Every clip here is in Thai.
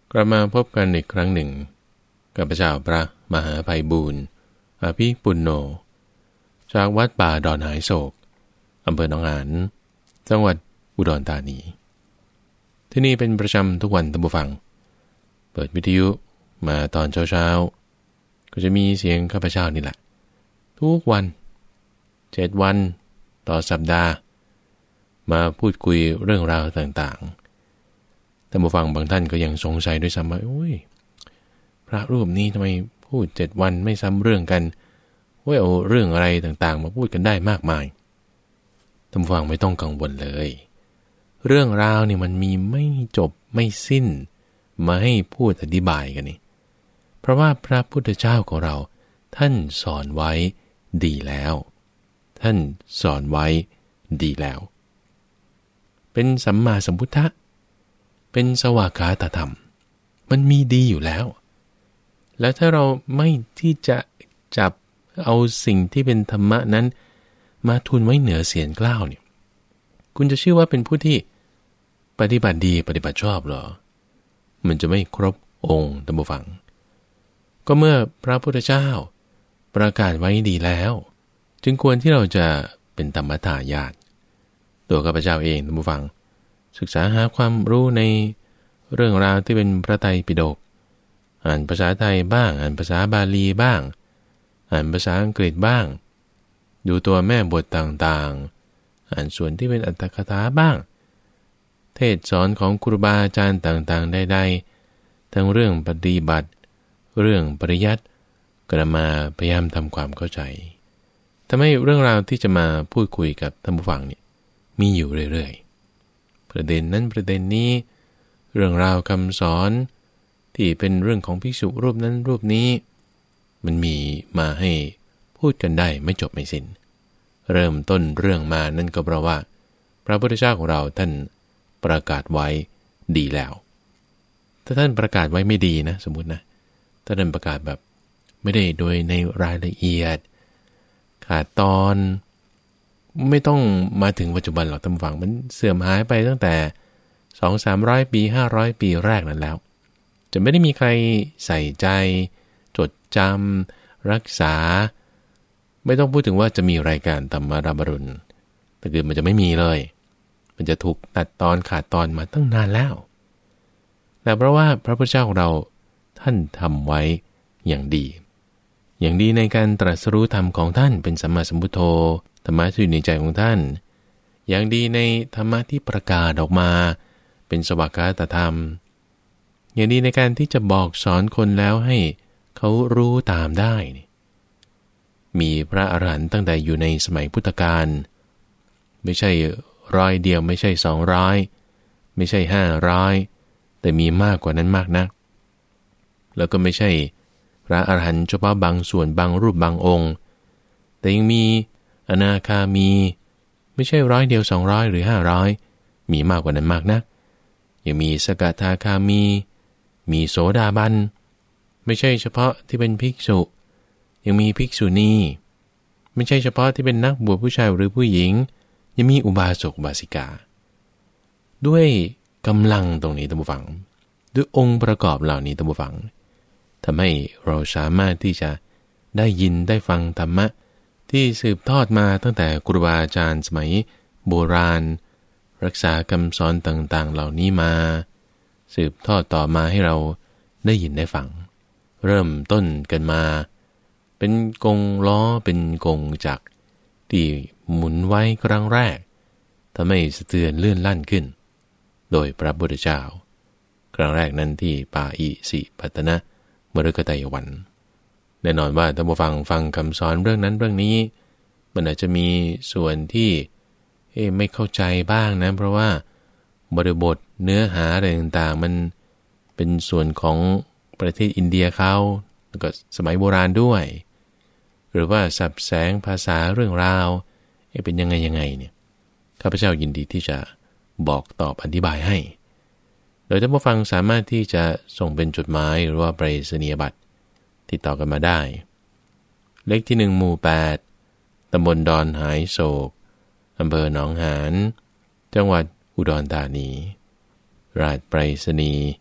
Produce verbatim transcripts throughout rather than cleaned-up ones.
กลับมาพบกันอีกครั้งหนึ่งกับพระเจ้าพระมหาไพบูลย์อภิปุณโญจากวัดป่าดอนหายโศกอำเภอหนองหานจังหวัดอุดรธานีที่นี่เป็นประจำทุกวันท่านผู้ฟังเปิดวิทยุมาตอนเช้าๆก็จะมีเสียงข้าพเจ้านี่แหละทุกวันเจ็ดวันต่อสัปดาห์มาพูดคุยเรื่องราวต่างๆท่านผู้ฟังบางท่านก็ยังสงสัยด้วยซ้ำว่าโอ้ยพระรูปนี้ทำไมพูดเจ็ดวันไม่ซ้ำเรื่องกันว่าเอาเรื่องอะไรต่างๆมาพูดกันได้มากมายท่านผู้ฟังไม่ต้องกังวลเลยเรื่องราวนี่มันมีไม่จบไม่สิ้นมาให้พูดอธิบายกันนี่เพราะว่าพระพุทธเจ้าของเราท่านสอนไว้ดีแล้วท่านสอนไว้ดีแล้วเป็นสัมมาสัมพุทธะเป็นสวากขาตธรรมมันมีดีอยู่แล้วแล้วถ้าเราไม่ที่จะจับเอาสิ่งที่เป็นธรรมะนั้นมาทุนไว้เหนือเสียงกล้าวเนี่ยคุณจะชื่อว่าเป็นผู้ที่ปฏิบัติดีปฏิบัติชอบหรอมันจะไม่ครบองค์ท่านผู้ฟังก็เมื่อพระพุทธเจ้าประกาศไว้ดีแล้วจึงควรที่เราจะเป็นธรรมทายาทตัวข้าพเจ้าเองท่านผู้ฟังศึกษาหาความรู้ในเรื่องราวที่เป็นพระไตรปิฎกอ่านภาษาไทยบ้างอ่านภาษาบาลีบ้างอ่านภาษาอังกฤษบ้างดูตัวแม่บทต่างๆอ่านส่วนที่เป็นอัตถกถาบ้างเทศสอนของครูบาอาจารย์ต่างๆใดๆทั้งเรื่องปฏิบัติเรื่องปริยัติก็มาพยายามทำความเข้าใจทำให้เรื่องราวที่จะมาพูดคุยกับท่านผู้ฟังเนี่ยมีอยู่เรื่อยๆประเด็นนั้นประเด็นนี้เรื่องราวคำสอนที่เป็นเรื่องของภิกษุรูปนั้นรูปนี้มันมีมาให้พูดกันได้ไม่จบไม่สิ้นเริ่มต้นเรื่องมานั่นก็เพราะว่าพระพุทธเจ้าของเราท่านประกาศไว้ดีแล้วถ้าท่านประกาศไว้ไม่ดีนะสมมุตินะถ้าท่านประกาศแบบไม่ได้โดยในรายละเอียดขาดตอนไม่ต้องมาถึงปัจจุบันหรอกท่านฟังมันเสื่อมหายไปตั้งแต่ สองถึงสามร้อย ปีห้าร้อยปีแรกนั้นแล้วจะไม่ได้มีใครใส่ใจจดจำรักษาไม่ต้องพูดถึงว่าจะมีรายการธรรมราบรุณแต่คือมันจะไม่มีเลยมันจะถูกตัดตอนขาดตอนมาตั้งนานแล้วแต่เพราะว่าพระพุทธเจ้าของเราท่านทำไว้อย่างดีอย่างดีในการตรัสรู้ธรรมของท่านเป็นสัมมาสัมพุทโธธรรมะที่อยู่ในใจของท่านอย่างดีในธรรมะที่ประกาศออกมาเป็นสวากขาตธรรมอย่างดีในการที่จะบอกสอนคนแล้วให้เขารู้ตามได้มีพระอรหันต์ตั้งแต่อยู่ในสมัยพุทธกาลไม่ใช่ร้อยเดียวไม่ใช่สองร้อยไม่ใช่ห้าร้อยแต่มีมากกว่านั้นมากนักแล้วก็ไม่ใช่พระอรหันต์เฉพาะบางส่วนบางรูปบางองค์แต่ยังมีอนาคามีไม่ใช่ร้อยเดียวสองร้อยหรือห้าร้อยมีมากกว่านั้นมากนักยังมีสกทาคามีมีโสดาบันไม่ใช่เฉพาะที่เป็นภิกษุยังมีภิกษุณีไม่ใช่เฉพาะที่เป็นนักบวชผู้ชายหรือผู้หญิงยังมีอุบาสกอุบาสิกาด้วยกำลังตรงนี้ท่านผู้ฟังด้วยองค์ประกอบเหล่านี้ท่านผู้ฟังทำให้เราสามารถที่จะได้ยินได้ฟังธรรมะที่สืบทอดมาตั้งแต่ครูบาอาจารย์สมัยโบราณรักษาคำสอนต่างๆเหล่านี้มาสืบทอดต่อมาให้เราได้ยินได้ฟังเริ่มต้นกันมาเป็นกงล้อเป็นกงจักรที่หมุนไว้ครั้งแรกทำให้สะเทือนเลื่อนลั่นขึ้นโดยพระพุทธเจ้าครั้งแรกนั้นที่ป่าอิสิปตนะมฤคทายวันแน่นอนว่าท่านผู้ฟังฟังคำสอนเรื่องนั้นเรื่องนี้มันอาจจะมีส่วนที่เอ๊ะไม่เข้าใจบ้างนะเพราะว่าบริบทเนื้อหาอะไรต่างๆมันเป็นส่วนของประเทศอินเดียเขาแล้วก็สมัยโบราณด้วยหรือว่าสับแสงภาษาเรื่องราวเอ๊ะเป็นยังไงยังไงเนี่ยข้าพเจ้ายินดีที่จะบอกตอบอธิบายให้โดยท่านผู้ฟังสามารถที่จะส่งเป็นจดหมายหรือว่าไปรษณียบัตรติดต่อกันมาได้เลขที่หนึ่งหมู่แปดตำบลดอนหายโศกอำเภอหนองหานจังหวัดอุดรธานีรหัสไปรษณีย์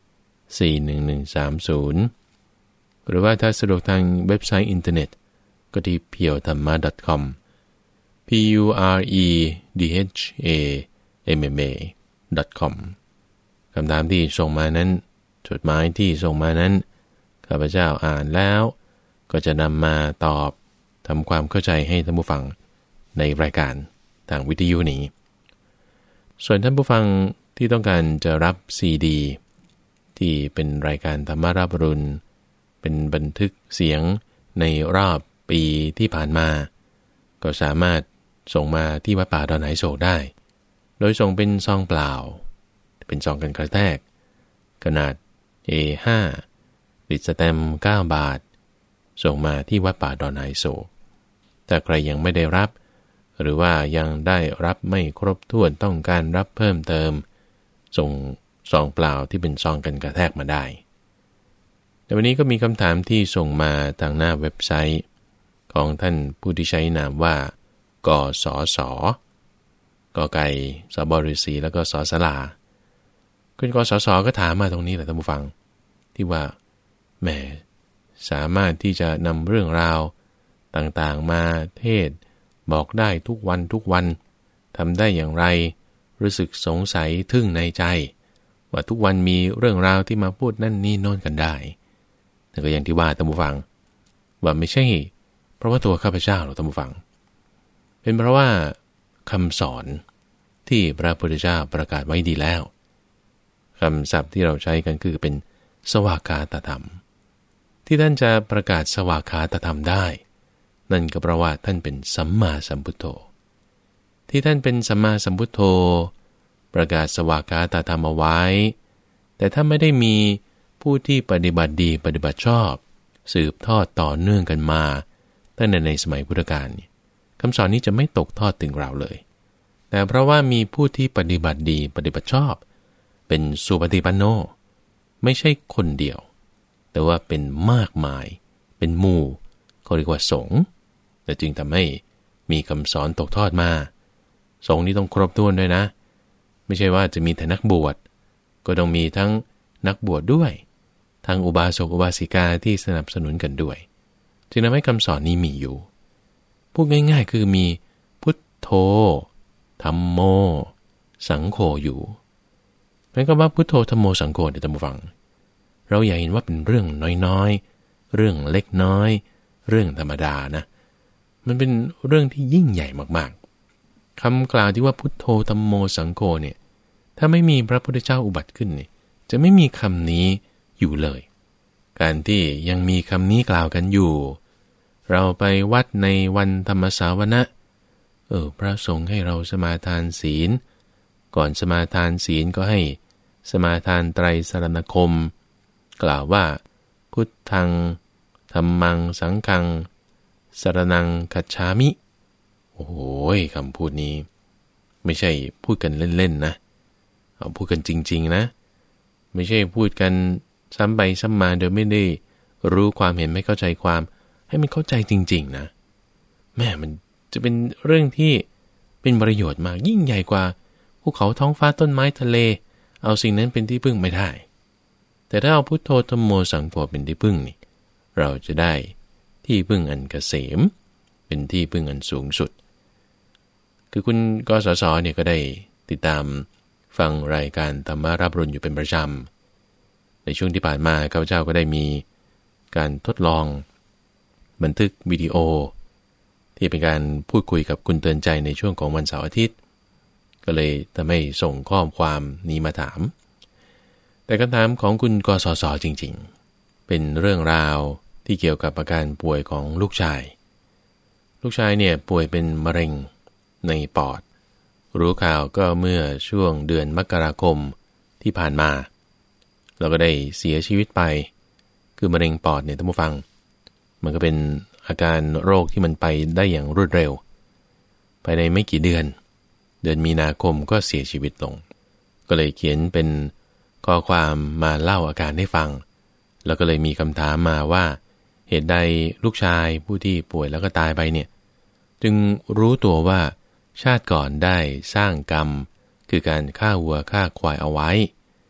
สี่ หนึ่ง หนึ่ง สาม ศูนย์ หรือว่าถ้าสะดวกทางเว็บไซต์อินเทอร์เน็ตก็ที่ เพียวธรรมะ .com p u r e d h a m m a .com คำถามที่ส่งมานั้นจดหมายที่ส่งมานั้นข้าพเจ้าอ่านแล้วก็จะนำมาตอบทำความเข้าใจให้ท่านผู้ฟังในรายการทางวิทยุนี้ส่วนท่านผู้ฟังที่ต้องการจะรับซีดีที่เป็นรายการธรรมรับรุณเป็นบันทึกเสียงในรอบปีที่ผ่านมาก็สามารถส่งมาที่วัดป่าดอนไหโศกได้โดยส่งเป็นซองเปล่าเป็นซองกันกระแทกขนาด เอ ห้า ติดสแตมป์เก้าบาทส่งมาที่วัดป่าดอนไหโศกถ้าใครยังไม่ได้รับหรือว่ายังได้รับไม่ครบถ้วนต้องการรับเพิ่มเติมส่งซองเปล่าที่เป็นซองกันกระแทกมาได้แต่วันนี้ก็มีคำถามที่ส่งมาทางหน้าเว็บไซต์ของท่านผู้ที่ใช้นามว่ากสสกไก่สบฤษีแล้วก็สสลาคุณกสสก็ถามมาตรงนี้แหละท่านผู้ฟังที่ว่าแหมสามารถที่จะนำเรื่องราวต่างๆมาเทศบอกได้ทุกวันทุกวันทำได้อย่างไรรู้สึกสงสัยทึ่งในใจว่าทุกวันมีเรื่องราวที่มาพูดนั่นนี่โน่นกันได้แต่ก็อย่างที่ว่าท่านผู้ฟังว่าไม่ใช่เพราะว่าตัวข้าพเจ้าหรอกท่านผู้ฟังเป็นเพราะว่าคำสอนที่พระพุทธเจ้าประกาศไว้ดีแล้วคำศัพท์ที่เราใช้กันคือเป็นสวากขาตธรรมที่ท่านจะประกาศสวากขาตธรรมได้นั่นก็เพราะว่าท่านเป็นสัมมาสัมพุทโธที่ท่านเป็นสัมมาสัมพุทโธประกาศสวากขาตธรรมเอาไว้แต่ถ้าไม่ได้มีผู้ที่ปฏิบัติดีปฏิบัติชอบสืบทอดต่อเนื่องกันมาตั้งแต่ในสมัยพุทธกาลคำสอนนี้จะไม่ตกทอดถึงเราเลยแต่เพราะว่ามีผู้ที่ปฏิบัติดีปฏิบัติชอบเป็นสุปฏิปันโนไม่ใช่คนเดียวแต่ว่าเป็นมากมายเป็นหมู่เขาเรียกว่าสงฆ์แต่จึงทำให้มีคำสอนตกทอดมาสงฆ์นี้ต้องครบถ้วนด้วยนะไม่ใช่ว่าจะมีแต่นักบวชก็ต้องมีทั้งนักบวชด้วยทั้งอุบาสกอุบาสิกาที่สนับสนุนกันด้วยจึงทำให้คำสอนนี้มีอยู่พูดง่ายๆคือมีพุทโธธัมโมสังโฆอยู่เพราะคำว่าพุทโธธัมโมสังโฆเนี่ยท่านผู้ฟังเราอย่าเห็นว่าเป็นเรื่องน้อยๆเรื่องเล็กน้อยเรื่องธรรมดานะมันเป็นเรื่องที่ยิ่งใหญ่มากๆคำกล่าวที่ว่าพุทโธธัมโมสังโฆเนี่ยถ้าไม่มีพระพุทธเจ้าอุบัติขึ้นเนี่ยจะไม่มีคำนี้อยู่เลยการที่ยังมีคำนี้กล่าวกันอยู่เราไปวัดในวันธรรมสาวนะเออพระสงฆ์ให้เราสมาทานศีลก่อนสมาทานศีลก็ให้สมาทานไตรสรณคมกล่าวว่าพุทธังธัมมังสังฆังสรณังคัจฉามิโอ้โหคำพูดนี้ไม่ใช่พูดกันเล่นๆนะเอาพูดกันจริงๆนะไม่ใช่พูดกันซ้ำไปซ้ำมาโดยไม่ได้รู้ความเห็นไม่เข้าใจความให้มันเข้าใจจริงๆนะแม่มันจะเป็นเรื่องที่เป็นประโยชน์มากยิ่งใหญ่กว่าภูเขาท้องฟ้าต้นไม้ทะเลเอาสิ่งนั้นเป็นที่พึ่งไม่ได้แต่ถ้าเอาพุทโธธัมโมสังโฆเป็นที่พึ่งนี่เราจะได้ที่พึ่งอันเกษมเป็นที่พึ่งอันสูงสุดคือคุณกสสเนี่ยก็ได้ติดตามฟังรายการธรรมรับรุณอยู่เป็นประจำในช่วงที่ผ่านมาข้าพเจ้าก็ได้มีการทดลองบันทึกวิดีโอที่เป็นการพูดคุยกับคุณเตือนใจในช่วงของวันเสาร์อาทิตย์ก็เลยทำให้ส่งข้อความนี้มาถามแต่คำถามของคุณกสสจริงๆเป็นเรื่องราวที่เกี่ยวกับอาการป่วยของลูกชายลูกชายเนี่ยป่วยเป็นมะเร็งในปอดรู้ข่าวก็เมื่อช่วงเดือนมกราคมที่ผ่านมาเราก็ได้เสียชีวิตไปคือมะเร็งปอดเนี่ยท่านผู้ฟังมันก็เป็นอาการโรคที่มันไปได้อย่างรวดเร็วภายในไม่กี่เดือนเดือนมีนาคมก็เสียชีวิตลงก็เลยเขียนเป็นข้อความมาเล่าอาการให้ฟังแล้วก็เลยมีคำถามมาว่าเหตุใดลูกชายผู้ที่ป่วยแล้วก็ตายไปเนี่ยจึงรู้ตัวว่าชาติก่อนได้สร้างกรรมคือการฆ่าวัวฆ่าควายเอาไว้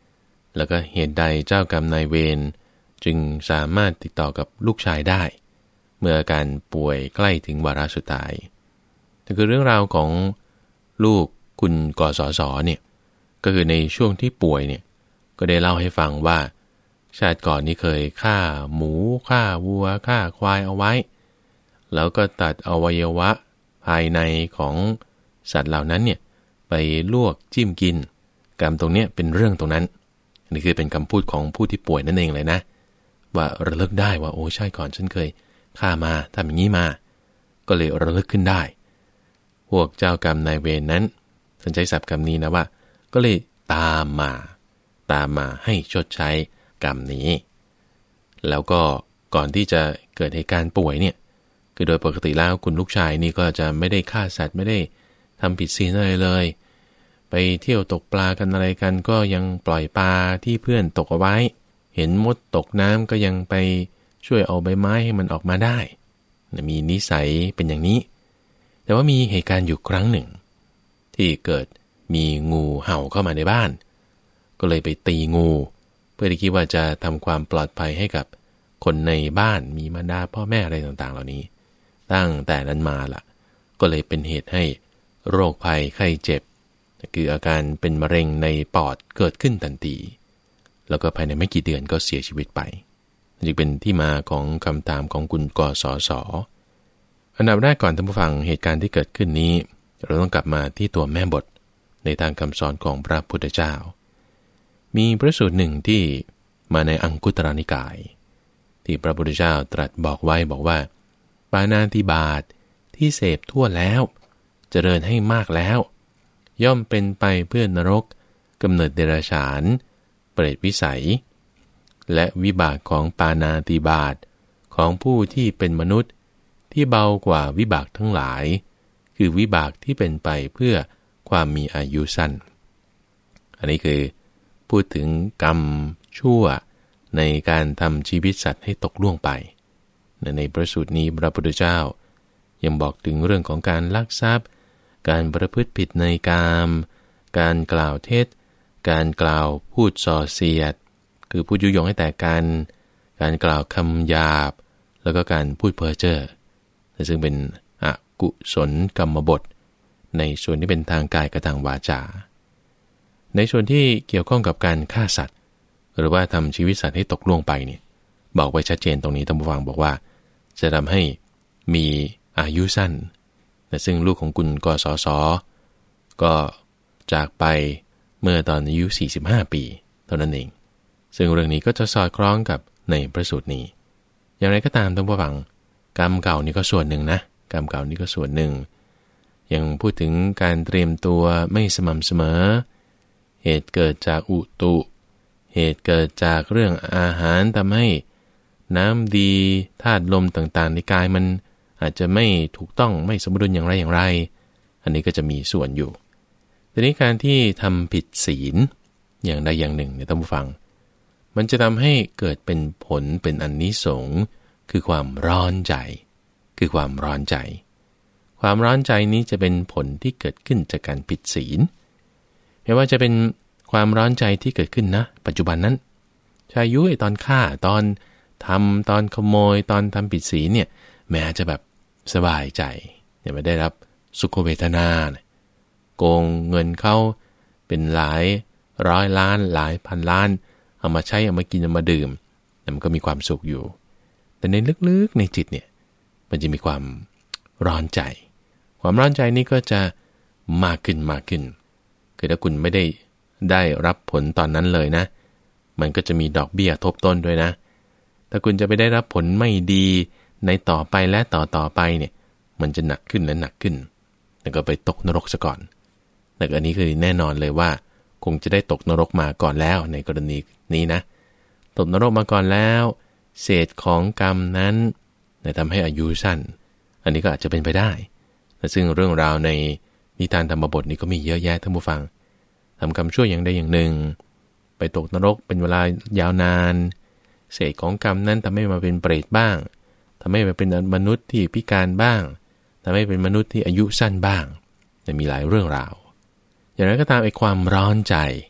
แล้วก็เหตุใดเจ้ากรรมนายเวรจึงสามารถติดต่อกับลูกชายได้เมื่ออาการป่วยใกล้ถึงวาระสุดท้ายแต่คือเรื่องราวของลูกคุณกสศเนี่ยก็คือในช่วงที่ป่วยเนี่ยก็ได้เล่าให้ฟังว่าชาติก่อนนี้เคยฆ่าหมูฆ่าวัวฆ่าควายเอาไว้แล้วก็ตัดอวัยวะภายในของสัตว์เหล่านั้นเนี่ยไปลวกจิ้มกินกรรมตรงเนี้ยเป็นเรื่องตรงนั้นนี่คือเป็นคำพูดของผู้ที่ป่วยนั่นเองเลยนะว่าระลึกได้ว่าโอ้ใช่ก่อนฉันเคยฆ่ามาทำอย่างนี้มาก็เลยระลึกขึ้นได้พวกเจ้ากรรมนายเวรนั้นท่านใช้ศัพท์คำนี้นะว่าก็เลยตามมาตามมาให้ชดใช้กรรมนี้แล้วก็ก่อนที่จะเกิดเหตุการณ์ป่วยเนี่ยคือโดยปกติแล้วคุณลูกชายนี่ก็จะไม่ได้ฆ่าสัตว์ไม่ได้ทำผิดศีลอะไรเลยไปเที่ยวตกปลากันอะไรกันก็ยังปล่อยปลาที่เพื่อนตกเอาไว้เห็นมดตกน้ำก็ยังไปช่วยเอาใบไม้ให้มันออกมาได้มีนิสัยเป็นอย่างนี้แต่ว่ามีเหตุการณ์อยู่ครั้งหนึ่งที่เกิดมีงูเห่าเข้ามาในบ้านก็เลยไปตีงูเพื่อที่คิดว่าจะทำความปลอดภัยให้กับคนในบ้านมีมารดาพ่อแม่อะไรต่างๆเหล่านี้ตั้งแต่นั้นมาล่ะก็เลยเป็นเหตุให้โรคภัยไข้เจ็บคืออาการเป็นมะเร็งในปอดเกิดขึ้นทันทีแล้วก็ภายในไม่กี่เดือนก็เสียชีวิตไปจึงเป็นที่มาของคำถามของคุณกสศอันดับแรกก่อนท่านผู้ฟังเหตุการณ์ที่เกิดขึ้นนี้เราต้องกลับมาที่ตัวแม่บทในทางคำสอนของพระพุทธเจ้ามีพระสูตรหนึ่งที่มาในอังคุตรนิกายที่พระพุทธเจ้าตรัสบอกไว้บอกว่าปาณาติบาตที่เสพทั่วแล้วเจริญให้มากแล้วย่อมเป็นไปเพื่อนรกกำเนิดเดรัจฉานเปรตวิสัยและวิบากของปาณาติบาตของผู้ที่เป็นมนุษย์ที่เบากว่าวิบากทั้งหลายคือวิบากที่เป็นไปเพื่อความมีอายุสั้นอันนี้คือพูดถึงกรรมชั่วในการทำชีวิตสัตว์ให้ตกล่วงไปในพระสูตรนี้พระพุทธเจ้ายังบอกถึงเรื่องของการลักทรัพย์การประพฤติผิดในกามการกล่าวเท็จการกล่าวพูดส่อเสียดคือพูดยุยงให้แตกกันการกล่าวคำหยาบแล้วก็การพูดเพ้อเจ้อซึ่งเป็นอกุศลกรรมบทในส่วนที่เป็นทางกายกับทางวาจาในส่วนที่เกี่ยวข้องกับการฆ่าสัตว์หรือว่าทำชีวิตสัตว์ให้ตกล่วงไปเนี่ยบอกไว้ชัดเจนตรงนี้ท่านผู้ฟังบอกว่าจะทำให้มีอายุสั้นแต่ซึ่งลูกของคุณกสศก็จากไปเมื่อตอนอายุสี่สิบห้าปีเท่านั้นเองซึ่งเรื่องนี้ก็จะสอดคล้องกับในพระสูตรนี้อย่างไรก็ตามท่านผู้ฟังกรรมเก่านี่ก็ส่วนหนึ่งนะกรรมเก่านี่ก็ส่วนหนึ่งยังพูดถึงการเตรียมตัวไม่สม่ำเสมอเหตุเกิดจากอุตุเหตุเกิดจากเรื่องอาหารทำให้น้ำดีธาตุลมต่างๆในกายมันอาจจะไม่ถูกต้องไม่สมดุลอย่างไรอย่างไรอันนี้ก็จะมีส่วนอยู่ทีนี้การที่ทำผิดศีลอย่างใดอย่างหนึ่งเนี่ยท่านผู้ฟังมันจะทำให้เกิดเป็นผลเป็นอานิสงส์คือความร้อนใจคือความร้อนใจความร้อนใจนี้จะเป็นผลที่เกิดขึ้นจากการผิดศีลไม่ว่าจะเป็นความร้อนใจที่เกิดขึ้นนะปัจจุบันนั้นชายุ้ยตอนฆ่าตอนทำตอนขโมยตอนทำผิดศีลเนี่ยแม้จะแบบสบายใจเนี่ยไม่ได้รับสุขเวทนาโกงเงินเขาเป็นหลายร้อยล้านหลายพันล้านเอามาใช้เอามากินเอามาดื่มแต่มันก็มีความสุขอยู่แต่ในลึกๆในจิตเนี่ยมันจะมีความร้อนใจความร้อนใจนี้ก็จะมากขึ้นมากขึ้นคือถ้าคุณไม่ได้ได้รับผลตอนนั้นเลยนะมันก็จะมีดอกเบี้ยทบต้นด้วยนะถ้าคุณจะไปได้รับผลไม่ดีในต่อไปและต่อต่อไปเนี่ยมันจะหนักขึ้นและหนักขึ้นแล้วก็ไปตกนรกซะก่อนแต่อันนี้คือแน่นอนเลยว่าคงจะได้ตกนรกมาก่อนแล้วในกรณีนี้นะตกนรกมาก่อนแล้วเศษของกรรมนั้นจะทำให้อายุสั้นอันนี้ก็อาจจะเป็นไปได้แต่ซึ่งเรื่องราวในนิทานธรรมบทนี้ก็มีเยอะแยะท่านผู้ฟังทำกรรมชั่วอย่างใดอย่างหนึ่งไปตกนรกเป็นเวลายาวนานเศษของกรรมนั้นทำให้มาเป็นเปรตบ้างทำให้มาเป็นมนุษย์ที่พิการบ้างทำให้เป็นมนุษย์ที่อายุสั้นบ้างจะมีหลายเรื่องราวอย่างไรก็ตามไอ้ความร้อนใจ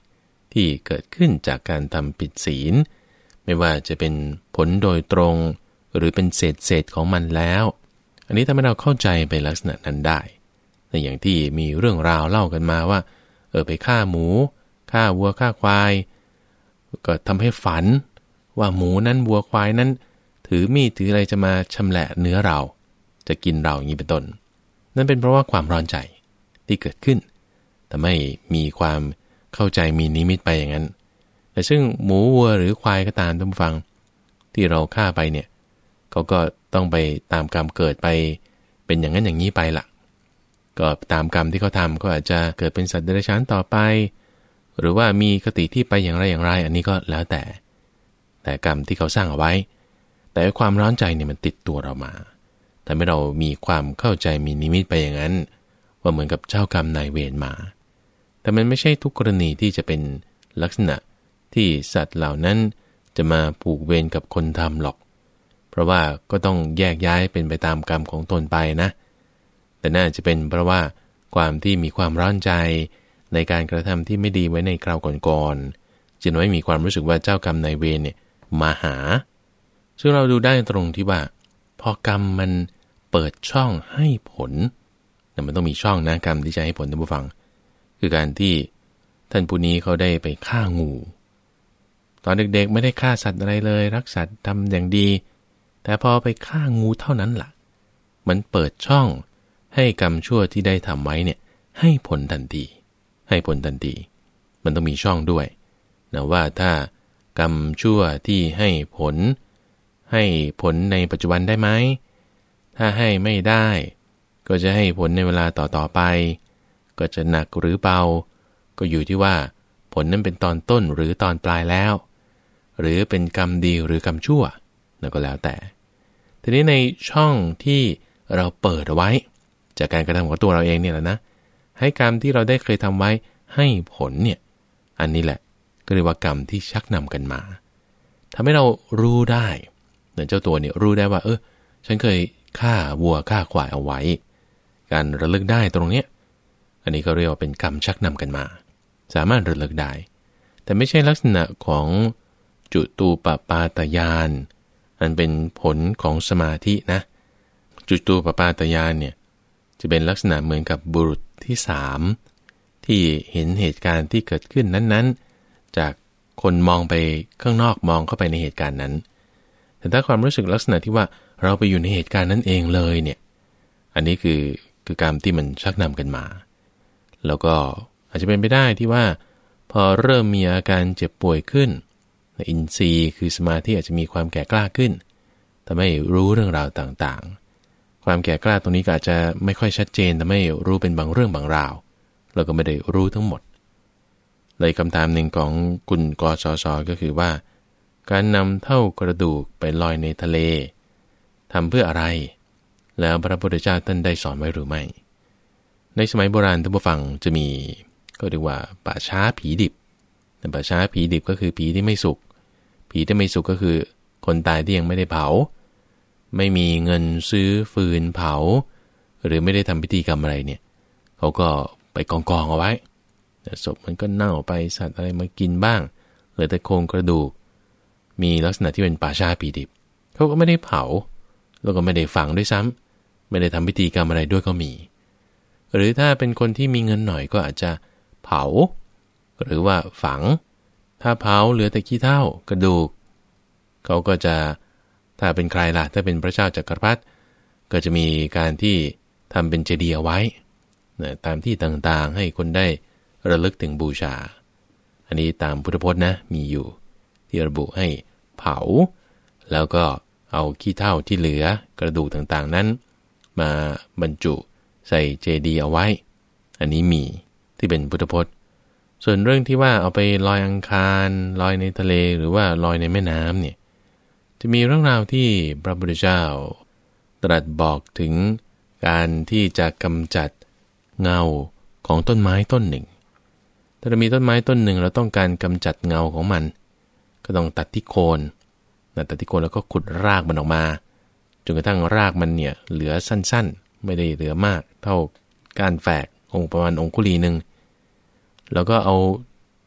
ที่เกิดขึ้นจากการทำผิดศีลไม่ว่าจะเป็นผลโดยตรงหรือเป็นเศษเศษของมันแล้วอันนี้ทำให้เราเข้าใจไปลักษณะนั้นได้ในอย่างที่มีเรื่องราวเล่ากันมาว่าเออไปฆ่าหมูฆ่าวัวฆ่าควายก็ทำให้ฝันว่าหมูนั้นวัวควายนั้นถือมีดถืออะไรจะมาชำแหละเนื้อเราจะกินเราอย่างนี้เป็นต้นนั่นเป็นเพราะว่าความร้อนใจที่เกิดขึ้นแต่ไม่มีความเข้าใจมีนิมิตไปอย่างนั้นแต่ซึ่งหมูวัวหรือควายก็ตามท่านผู้ฟังที่เราฆ่าไปเนี่ยเขาก็ต้องไปตามกรรมเกิดไปเป็นอย่างนั้นอย่างนี้ไปล่ะก็ตามกรรมที่เขาทำก็อาจจะเกิดเป็นสัตว์เดรัจฉานต่อไปหรือว่ามีคติที่ไปอย่างไรอย่างไรอันนี้ก็แล้วแต่แต่กรรมที่เขาสร้างเอาไว้แต่ความร้อนใจเนี่ยมันติดตัวเรามาทำให้เรามีความเข้าใจมีนิมิตไปอย่างนั้นว่าเหมือนกับเจ้ากรรมนายเวรมาแต่มันไม่ใช่ทุกกรณีที่จะเป็นลักษณะที่สัตว์เหล่านั้นจะมาผูกเวรกับคนทำหรอกเพราะว่าก็ต้องแยกย้ายเป็นไปตามกรรมของตนไปนะแต่น่าจะเป็นเพราะว่าความที่มีความร้อนใจในการกระทำที่ไม่ดีไว้ในคราวก่อนๆจึงไม่มีความรู้สึกว่าเจ้ากรรมนายเวรเนี่ยมาหาซึ่งเราดูได้ตรงที่ว่าพอกรรมมันเปิดช่องให้ผลแต่มันต้องมีช่องนะกรรมที่จะให้ผลท่านผู้ฟังคือการที่ท่านผู้นี้เขาได้ไปฆ่างูตอนเด็กๆไม่ได้ฆ่าสัตว์อะไรเลยรักสัตว์ทำอย่างดีแต่พอไปฆ่างูเท่านั้นล่ะมันเปิดช่องให้กรรมชั่วที่ได้ทำไว้เนี่ยให้ผลทันทีให้ผลทันทีมันต้องมีช่องด้วยนะว่าถ้ากรรมชั่วที่ให้ผลให้ผลในปัจจุบันได้ไหมถ้าให้ไม่ได้ก็จะให้ผลในเวลาต่อๆไปก็จะหนักหรือเบาก็อยู่ที่ว่าผลนั้นเป็นตอนต้นหรือตอนปลายแล้วหรือเป็นกรรมดีหรือกรรมชั่วนั่นก็แล้วแต่ทีนี้ในช่องที่เราเปิดเอาไว้จากการกระทำของตัวเราเองเนี่ยแหละนะให้กรรมที่เราได้เคยทำไว้ให้ผลเนี่ยอันนี้แหละก็เรียกว่ากรรมที่ชักนำกันมาทำให้เรารู้ได้เหมือนเจ้าตัวเนี่ยรู้ได้ว่าเออฉันเคยฆ่าวัวฆ่าควายเอาไว้การระลึกได้ตรงเนี้ยอันนี้ก็เรียกว่าเป็นกรรมชักนำกันมาสามารถระลึกได้แต่ไม่ใช่ลักษณะของจุตูปปาตญาณอันเป็นผลของสมาธินะจุตูปปาตญาณเนี่ยจะเป็นลักษณะเหมือนกับบุรุษที่สามที่เห็นเหตุการณ์ที่เกิดขึ้นนั้นๆจากคนมองไปข้างนอกมองเข้าไปในเหตุการณ์นั้นแต่ถ้าความรู้สึกลักษณะที่ว่าเราไปอยู่ในเหตุการณ์นั้นเองเลยเนี่ยอันนี้คือคือกรรมที่มันชักนำกันมาแล้วก็อาจจะเป็นไปได้ที่ว่าพอเริ่มมีอาการเจ็บป่วยขึ้นอินทรีย์คือสมาธิอาจจะมีความแก่กล้าขึ้นทำให้รู้เรื่องราวต่างๆความแก่กล้าตรงนี้ก็อาจจะไม่ค่อยชัดเจนทำให้รู้เป็นบางเรื่องบางราวเราก็ไม่ได้รู้ทั้งหมดเลยคำถามหนึ่งของคุณกสศก็คือว่าการนำเท่ากระดูกไปลอยในทะเลทำเพื่ออะไรแล้วพระพุทธเจ้าท่านได้สอนไว้หรือไม่ในสมัยโบราณท่านผู้ฟังจะมีก็เรียกว่าป่าช้าผีดิบแต่ป่าช้าผีดิบก็คือผีที่ไม่สุกผีที่ไม่สุกก็คือคนตายที่ยังไม่ได้เผาไม่มีเงินซื้อฟืนเผาหรือไม่ได้ทำพิธีกรรมอะไรเนี่ยเขาก็ไปกองกองเอาไว้แต่ศพมันก็เน่าไปสัตว์อะไรมากินบ้างเหลือแต่โครงกระดูกมีลักษณะที่เป็นป่าช้าผีดิบเขาก็ไม่ได้เผาแล้วก็ไม่ได้ฝังด้วยซ้ำไม่ได้ทำพิธีกรรมอะไรด้วยก็มีหรือถ้าเป็นคนที่มีเงินหน่อยก็อาจจะเผาหรือว่าฝังถ้าเผาเหลือแต่ขี้เถ้ากระดูกเขาก็จะถ้าเป็นใครล่ะถ้าเป็นพระเจ้าจักรพรรดิก็จะมีการที่ทำเป็นเจดีย์เอาไว้นะตามที่ต่างๆให้คนได้ระลึกถึงบูชาอันนี้ตามพุทธพจน์นะมีอยู่ที่ระบุให้เผาแล้วก็เอาขี้เถ้าที่เหลือกระดูกต่างๆนั้นมาบรรจุใส่เจดีย์เอาไว้อันนี้มีที่เป็นพุทธพจน์ส่วนเรื่องที่ว่าเอาไปลอยอังคารลอยในทะเลหรือว่าลอยในแม่น้ำเนี่ยจะมีเรื่องราวที่พระพุทธเจ้าตรัสบอกถึงการที่จะกำจัดเงาของต้นไม้ต้นหนึ่งถ้าเรามีต้นไม้ต้นหนึ่งเราต้องการกำจัดเงาของมันก็ต้องตัดที่โคนตัดที่โคนแล้วก็ขุดรากมันออกมาจนกระทั่งรากมันเนี่ยเหลือสั้นๆไม่ได้เหลือมากเท่าก้านแฝกองค์ประมาณองคุลีนึงแล้วก็เอา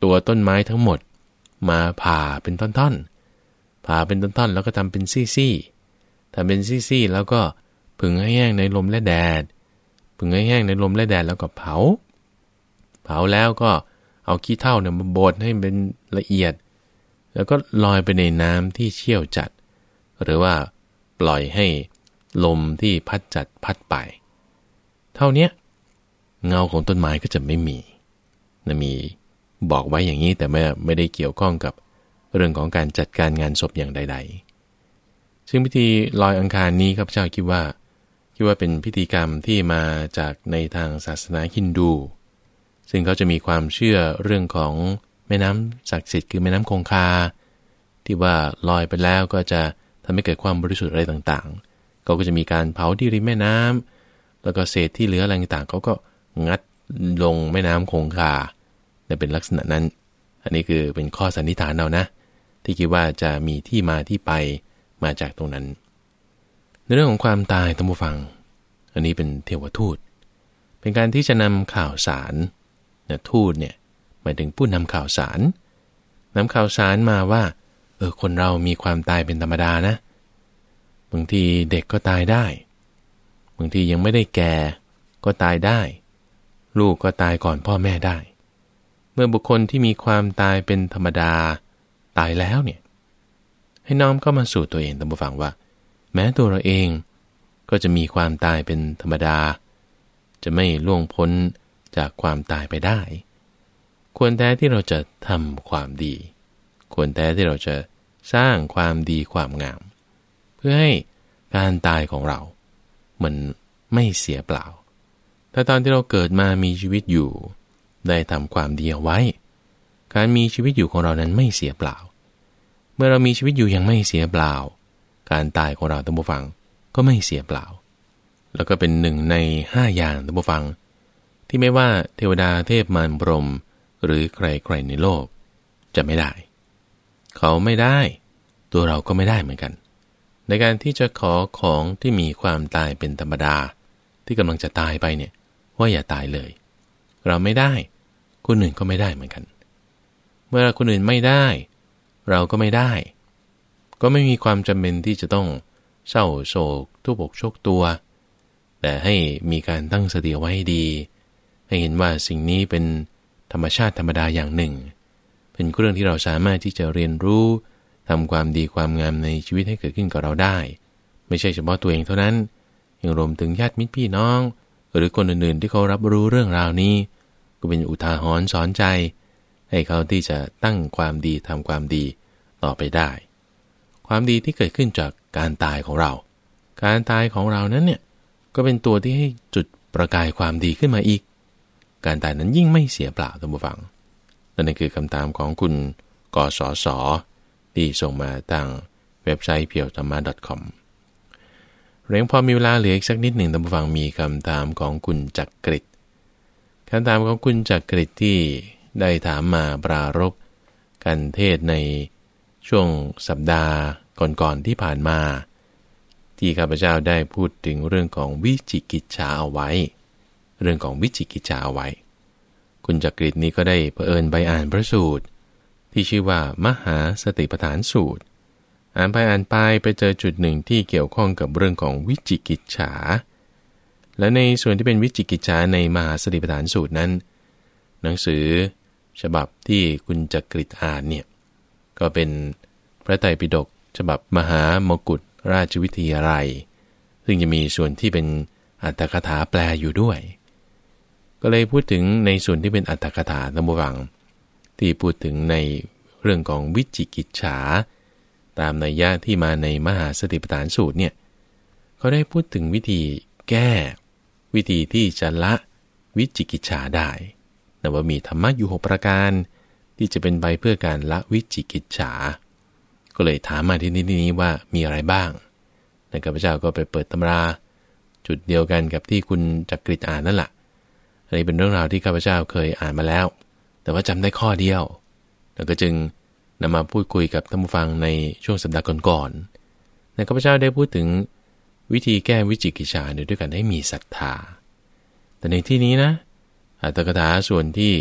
ตัวต้นไม้ทั้งหมดมาผ่าเป็นท่อนๆผ่าเป็นท่อนๆแล้วก็ทำเป็นซี่ๆทำเป็นซี่ๆแล้วก็ผึ่งให้แห้งในลมและแดดผึ่งให้แห้งในลมและแดดแล้วก็เผาเผาแล้วก็เอาขี้เถ้าเนี่ยมาบดให้เป็นละเอียดแล้วก็ลอยไปในน้ำที่เชี่ยวจัดหรือว่าปล่อยให้ลมที่พัดจัดพัดไปเท่านี้เงาของต้นไม้ก็จะไม่มีนะมีบอกไว้อย่างนี้แต่ไม่ไม่ได้เกี่ยวข้องกับเรื่องของการจัดการงานศพอย่างใดๆซึ่งพิธีลอยอังคารนี้ข้าพเจ้าคิดว่าคิดว่าเป็นพิธีกรรมที่มาจากในทางศาสนาฮินดูซึ่งเขาจะมีความเชื่อเรื่องของแม่น้ำศักดิ์สิทธิ์คือแม่น้ำคงคาที่ว่าลอยไปแล้วก็จะทำให้เกิดความบริสุทธิ์อะไรต่างๆเขาก็จะมีการเผาที่ริมแม่น้ำแล้วก็เศษที่เหลืออะไรต่างๆเขาก็งัดลงแม่น้ำคงคาแต่เป็นลักษณะนั้นอันนี้คือเป็นข้อสันนิษฐานเอานะที่คิดว่าจะมีที่มาที่ไปมาจากตรงนั้นในเรื่องของความตายท่านผู้ฟังอันนี้เป็นเทวทูตเป็นการที่จะนำข่าวสารเนี่ยทูตเนี่ยหมายถึงผู้นำข่าวสารนำข่าวสารมาว่าเออคนเรามีความตายเป็นธรรมดานะบางทีเด็กก็ตายได้บางทียังไม่ได้แก่ก็ตายได้ลูกก็ตายก่อนพ่อแม่ได้เมื่อบุคคลที่มีความตายเป็นธรรมดาตายแล้วเนี่ยให้น้อมเข้ามาสู่ตัวเองท่านผู้ฟังว่าแม้ตัวเราเองก็จะมีความตายเป็นธรรมดาจะไม่ล่วงพ้นจากความตายไปได้ควรแท้ที่เราจะทำความดีควรแท้ที่เราจะสร้างความดีความงามเพื่อให้การตายของเรามันไม่เสียเปล่าถ้าตอนที่เราเกิดมามีชีวิตอยู่ได้ทำความดีเอาไว้การมีชีวิตอยู่ของเรานั้นไม่เสียเปล่าเมื่อเรามีชีวิตอยู่ยังไม่เสียเปล่าการตายของเราท่านผู้ฟังก็ไม่เสียเปล่าแล้วก็เป็นหนึ่งในห้าอย่างท่านผู้ฟังที่ไม่ว่าเทวดาเทพมารพรหมหรือใครๆในโลกจะไม่ได้เขาไม่ได้ตัวเราก็ไม่ได้เหมือนกันในการที่จะขอของที่มีความตายเป็นธรรมดาที่กำลังจะตายไปเนี่ยว่าอย่าตายเลยเราไม่ได้คนอื่นก็ไม่ได้เหมือนกันเมื่อคนอื่นไม่ได้เราก็ไม่ได้ก็ไม่มีความจำเป็นที่จะต้องเศร้าโศกทุบอกโชคตัวแต่ให้มีการตั้งสติไว้ให้ดีให้เห็นว่าสิ่งนี้เป็นธรรมชาติธรรมดาอย่างหนึ่งเป็นเรื่องที่เราสามารถที่จะเรียนรู้ทำความดีความงามในชีวิตให้เกิดขึ้นกับเราได้ไม่ใช่เฉพาะตัวเองเท่านั้นยังรวมถึงญาติมิตรพี่น้องหรือคนอื่นๆที่เขารับรู้เรื่องราวนี้ก็เป็นอุทาหรณ์สอนใจให้เขาที่จะตั้งความดีทำความดีต่อไปได้ความดีที่เกิดขึ้นจากการตายของเราการตายของเรานั้นเนี่ยก็เป็นตัวที่ให้จุดประกายความดีขึ้นมาอีกการตายนั้นยิ่งไม่เสียเปล่าท่านผู้ฟังนั่นคือคำถามของคุณกสศที่ส่งมาทางเว็บไซต์ เพียวธรรมะ .com เรียงพอมีเวลาเหลืออีกสักนิดหนึ่งท่านผู้ฟังมีคำถามของคุณจักริดคำถามของคุณจักริดที่ได้ถามมาปรารภกันเทศในช่วงสัปดาห์ก่อนๆที่ผ่านมาที่ข้าพเจ้าได้พูดถึงเรื่องของวิจิกิจฉาเอาไว้เรื่องของวิจิกิจฉาเอาไว้คุณจักริดนี้ก็ได้เผอิญไปอ่านพระสูตรที่ชื่อว่ามหาสติปัฏฐานสูตรอ่านไปอ่านไปไปเจอจุดหนึ่งที่เกี่ยวข้องกับเรื่องของวิจิกิจฉาและในส่วนที่เป็นวิจิกิจฉาในมหาสติปัฏฐานสูตรนั้นหนังสือฉบับที่คุณจักริดอ่านเนี่ยก็เป็นพระไตรปิฎกฉบับมหามกุฏราชวิทยาลัยซึ่งจะมีส่วนที่เป็นอรรถกถาแปลอยู่ด้วยก็เลยพูดถึงในส่วนที่เป็นอรรถกถาท่านผู้ฟังที่พูดถึงในเรื่องของวิจิกิจฉาตามนัยยะที่มาในมหาสติปัฏฐานสูตรเนี่ยเขาได้พูดถึงวิธีแก้วิธีที่จะละวิจิกิจฉาได้แต่ว่ามีธรรมะอยู่หกประการที่จะเป็นไปเพื่อการละวิจิกิจฉาก็เลยถามมาที่นี้นี้ว่ามีอะไรบ้างในข้าพเจ้าก็ไปเปิดตำราจุดเดียวกันกับที่คุณจักริดอ่านนั่นแหละอันนี้เป็นเรื่องราวที่ข้าพเจ้าเคยอ่านมาแล้วแต่ว่าจำได้ข้อเดียวแล้วก็จึงนำมาพูดคุยกับท่านผู้ฟังในช่วงสัปดาห์ก่อนๆในข้าพเจ้าได้พูดถึงวิธีแก้วิจิกิจฉาด้วยการให้มีศรัทธาแต่ในที่นี้นะอรรถกถาส่วนที่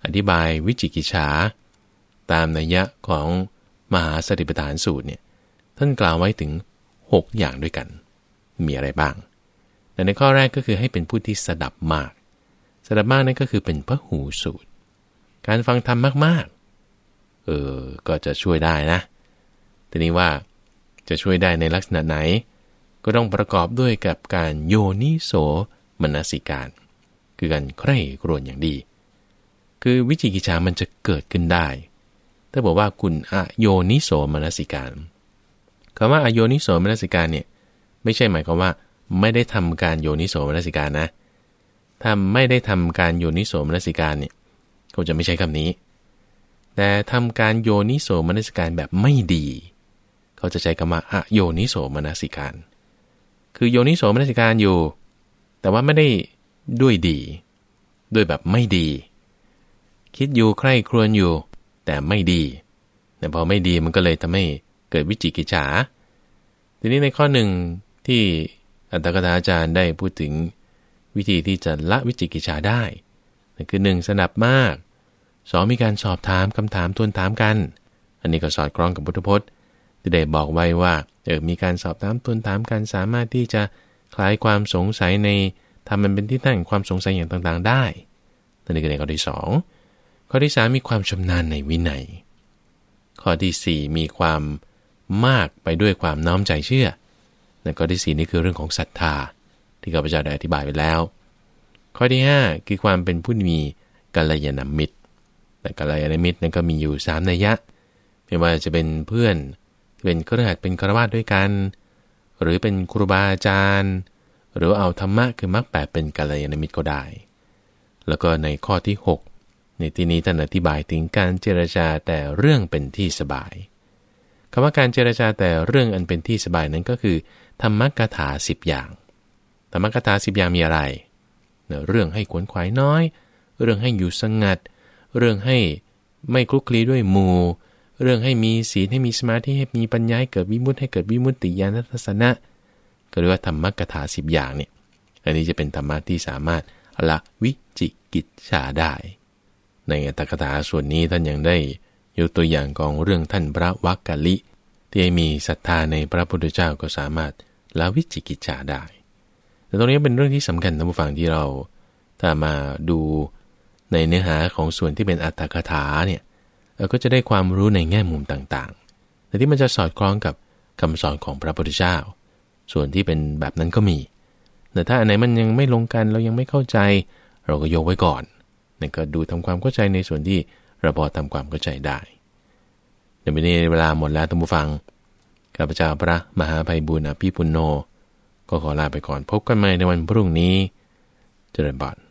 อธิบายวิจิกิจฉาตามนัยยะของมหาสติปัฏฐานสูตรเนี่ยท่านกล่าวไว้ถึงหกอย่างด้วยกันมีอะไรบ้างแต่ในข้อแรกก็คือให้เป็นผู้ที่สดับมากสดับมากนั่นก็คือเป็นพหูสูตรการฟังธรรมมากๆเออก็จะช่วยได้นะทีนี้ว่าจะช่วยได้ในลักษณะไหนก็ต้องประกอบด้วยกับการโยนิโสมนสิการคือการใคร่ครวญอย่างดีคือวิจิกิจฉามันจะเกิดขึ้นได้ถ้าบอกว่าคุณอโยนิโสมนสิการคำว่าอโยนิโสมนสิการเนี่ยไม่ใช่หมายความว่าไม่ได้ทำการโยนิโสมนสิการนะถ้าไม่ได้ทำการโยนิโสมนสิการเนี่ยเขาจะไม่ใช้คำนี้แต่ทำการโยนิโสมนสิการแบบไม่ดีเขาจะใช้คำว่าอโยนิโสมนสิการคือโยนิโสมนสิการอยู่แต่ว่าไม่ได้ด้วยดีด้วยแบบไม่ดีคิดอยู่ใคร่ครวญอยู่แต่ไม่ดีแต่พอไม่ดีมันก็เลยทำให้เกิดวิจิกิจฉาทีนี้ในข้อหนึ่งที่อัตถกถาอาจารย์ได้พูดถึงวิธีที่จะละวิจิกิจฉาได้นั่นคือหนึ่งสนับมากสองมีการสอบถามคำถามทวนถามกันอันนี้ก็สอดคล้องกับพุทธพจน์ที่ได้บอกไว้ว่าเออมีการสอบถามทวนถามกันสามารถที่จะคลายความสงสัยในทำมันเป็นที่ตั้งความสงสัยอย่างต่างๆได้นั่นคือในข้อที่สองข้อที่สามมีความชำนาญในวินัยข้อที่สี่มีความมากไปด้วยความน้อมใจเชื่อและข้อที่สี่นี่คือเรื่องของศรัทธาที่ข้าพเจ้าได้อธิบายไปแล้วข้อที่ห้าคือความเป็นผู้มีกัลยาณมิตรแต่กัลยาณมิตรนั้นก็มีอยู่สามนัยยะไม่ว่าจะเป็นเพื่อนเป็นคฤหัสถ์เป็นฆราวาสด้วยกันหรือเป็นครูบาอาจารย์หรือเอาธรรมะคือมรรคแปดเป็นกัลยาณมิตรก็ได้แล้วก็ในข้อที่หกในที่นี้ท่านอธิบายถึงการเจรจาแต่เรื่องเป็นที่สบายคำว่าการเจรจาแต่เรื่องอันเป็นที่สบายนั้นก็คือธรรมกถาสิบอย่างธรรมกถาสิบอย่างมีอะไรเรื่องให้ขวนขวายน้อยเรื่องให้อยู่สงัดเรื่องให้ไม่คลุกคลีด้วยหมู่เรื่องให้มีศีลให้มีสมาธิให้มีปัญญาให้เกิดวิมุตติให้เกิดวิมุตติญาณทัศนะก็เรียกว่าธรรมกถาสิบอย่างเนี่ยอันนี้จะเป็นธรรมะที่สามารถละวิจิกิจฉาได้ในอัตถกถาส่วนนี้ท่านยังได้ยกตัวอย่างของเรื่องท่านพระวักกะลิที่มีศรัทธาในพระพุทธเจ้าก็สามารถละวิจิกิจฉาได้แต่ตรงนี้เป็นเรื่องที่สำคัญท่านผู้ฟังที่เราถ้ามาดูในเนื้อหาของส่วนที่เป็นอัตถกถาเนี่ยเราก็จะได้ความรู้ในแง่มุมต่างๆแต่ที่มันจะสอดคล้องกับคำสอนของพระพุทธเจ้าส่วนที่เป็นแบบนั้นก็มีแต่ถ้าอันไหนมันยังไม่ลงกันเรายังไม่เข้าใจเราก็ยกไว้ก่อนนั่นก็ดูทำความเข้าใจในส่วนที่เราพอทำความเข้าใจได้เดี๋ยวนี้เวลาหมดแล้วท่านผู้ฟังข้าพเจ้าพระมหาไพบูลย์อภิปุณโญก็ขอลาไปก่อนพบกันใหม่ในวันพรุ่งนี้เจริญพร